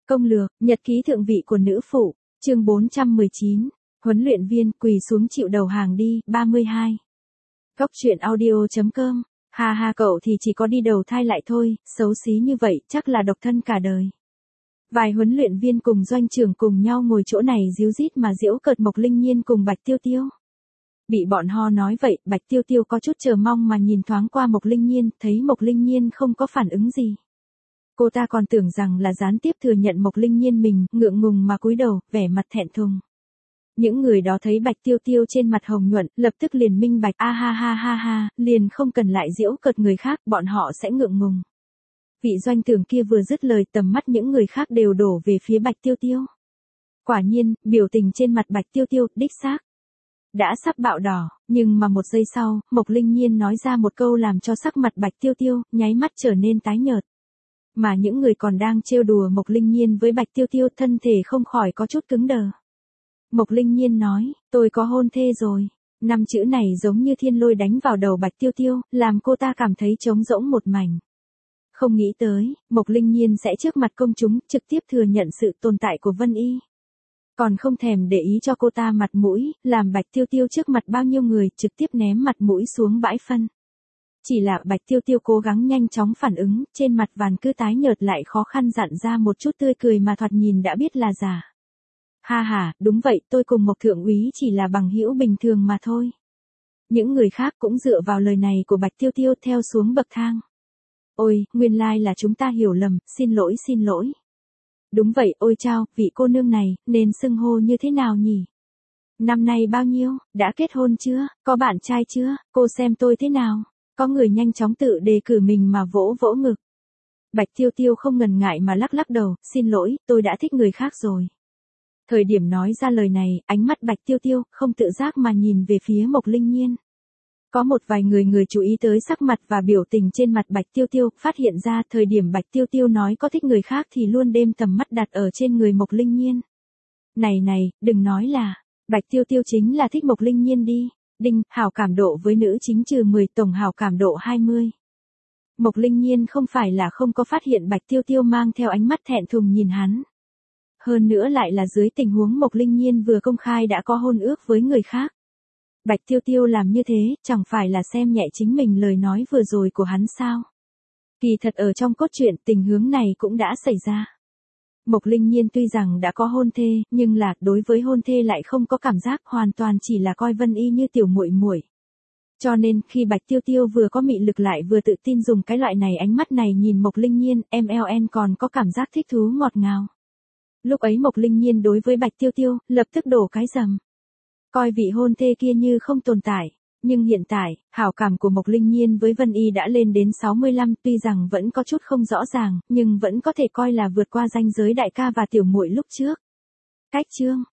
Công lược, nhật ký thượng vị của nữ phụ, chương 419, huấn luyện viên quỳ xuống chịu đầu hàng đi, 32. Góc truyện audio.com, ha ha cậu thì chỉ có đi đầu thai lại thôi, xấu xí như vậy chắc là độc thân cả đời. Vài huấn luyện viên cùng doanh trưởng cùng nhau ngồi chỗ này díu dít mà giễu cợt Mộc Linh Nhiên cùng Bạch Tiêu Tiêu. Bị bọn họ nói vậy, Bạch Tiêu Tiêu có chút chờ mong mà nhìn thoáng qua Mộc Linh Nhiên, thấy Mộc Linh Nhiên không có phản ứng gì. Cô ta còn tưởng rằng là gián tiếp thừa nhận Mộc Linh Nhiên mình, ngượng ngùng mà cúi đầu, vẻ mặt thẹn thùng. Những người đó thấy Bạch Tiêu Tiêu trên mặt hồng nhuận, lập tức liền minh bạch, a ha ha ha ha, liền không cần lại giễu cợt người khác, bọn họ sẽ ngượng ngùng. Vị doanh trưởng kia vừa dứt lời, tầm mắt những người khác đều đổ về phía Bạch Tiêu Tiêu. Quả nhiên, biểu tình trên mặt Bạch Tiêu Tiêu, đích xác đã sắp bạo đỏ, nhưng mà một giây sau, Mộc Linh Nhiên nói ra một câu làm cho sắc mặt Bạch Tiêu Tiêu, nháy mắt trở nên tái nhợt. Mà những người còn đang trêu đùa Mộc Linh Nhiên với Bạch Tiêu Tiêu thân thể không khỏi có chút cứng đờ. Mộc Linh Nhiên nói, tôi có hôn thê rồi. 5 chữ này giống như thiên lôi đánh vào đầu Bạch Tiêu Tiêu, làm cô ta cảm thấy trống rỗng một mảnh. Không nghĩ tới, Mộc Linh Nhiên sẽ trước mặt công chúng trực tiếp thừa nhận sự tồn tại của Vân Y. Còn không thèm để ý cho cô ta mặt mũi, làm Bạch Tiêu Tiêu trước mặt bao nhiêu người trực tiếp ném mặt mũi xuống bãi phân. Chỉ là Bạch Tiêu Tiêu cố gắng nhanh chóng phản ứng, trên mặt vàn cứ tái nhợt lại khó khăn dặn ra một chút tươi cười mà thoạt nhìn đã biết là giả. Ha ha, đúng vậy, tôi cùng Mộc thượng úy chỉ là bằng hữu bình thường mà thôi. Những người khác cũng dựa vào lời này của Bạch Tiêu Tiêu theo xuống bậc thang. Ôi, nguyên lai là chúng ta hiểu lầm, xin lỗi xin lỗi. Đúng vậy, ôi chao, vị cô nương này, nên xưng hô như thế nào nhỉ? Năm nay bao nhiêu, đã kết hôn chưa, có bạn trai chưa, cô xem tôi thế nào? Có người nhanh chóng tự đề cử mình mà vỗ vỗ ngực. Bạch Tiêu Tiêu không ngần ngại mà lắc lắc đầu, xin lỗi, tôi đã thích người khác rồi. Thời điểm nói ra lời này, ánh mắt Bạch Tiêu Tiêu không tự giác mà nhìn về phía Mộc Linh Nhiên. Có một vài người chú ý tới sắc mặt và biểu tình trên mặt Bạch Tiêu Tiêu, phát hiện ra thời điểm Bạch Tiêu Tiêu nói có thích người khác thì luôn đem tầm mắt đặt ở trên người Mộc Linh Nhiên. Này, đừng nói là, Bạch Tiêu Tiêu chính là thích Mộc Linh Nhiên đi. Đinh, hảo cảm độ với nữ chính trừ 10, tổng hảo cảm độ 20. Mộc Linh Nhiên không phải là không có phát hiện Bạch Tiêu Tiêu mang theo ánh mắt thẹn thùng nhìn hắn. Hơn nữa lại là dưới tình huống Mộc Linh Nhiên vừa công khai đã có hôn ước với người khác. Bạch Tiêu Tiêu làm như thế, chẳng phải là xem nhẹ chính mình lời nói vừa rồi của hắn sao? Kỳ thật ở trong cốt truyện tình huống này cũng đã xảy ra. Mộc Linh Nhiên tuy rằng đã có hôn thê, nhưng là đối với hôn thê lại không có cảm giác, hoàn toàn chỉ là coi Vân Y như tiểu muội muội. Cho nên khi Bạch Tiêu Tiêu vừa có mị lực lại vừa tự tin dùng cái loại này ánh mắt này nhìn Mộc Linh Nhiên, MLN còn có cảm giác thích thú ngọt ngào. Lúc ấy Mộc Linh Nhiên đối với Bạch Tiêu Tiêu, lập tức đổ cái rầm. Coi vị hôn thê kia như không tồn tại. Nhưng hiện tại, hảo cảm của Mộc Linh Nhiên với Vân Y đã lên đến 65, tuy rằng vẫn có chút không rõ ràng, nhưng vẫn có thể coi là vượt qua ranh giới đại ca và tiểu muội lúc trước. Cách chương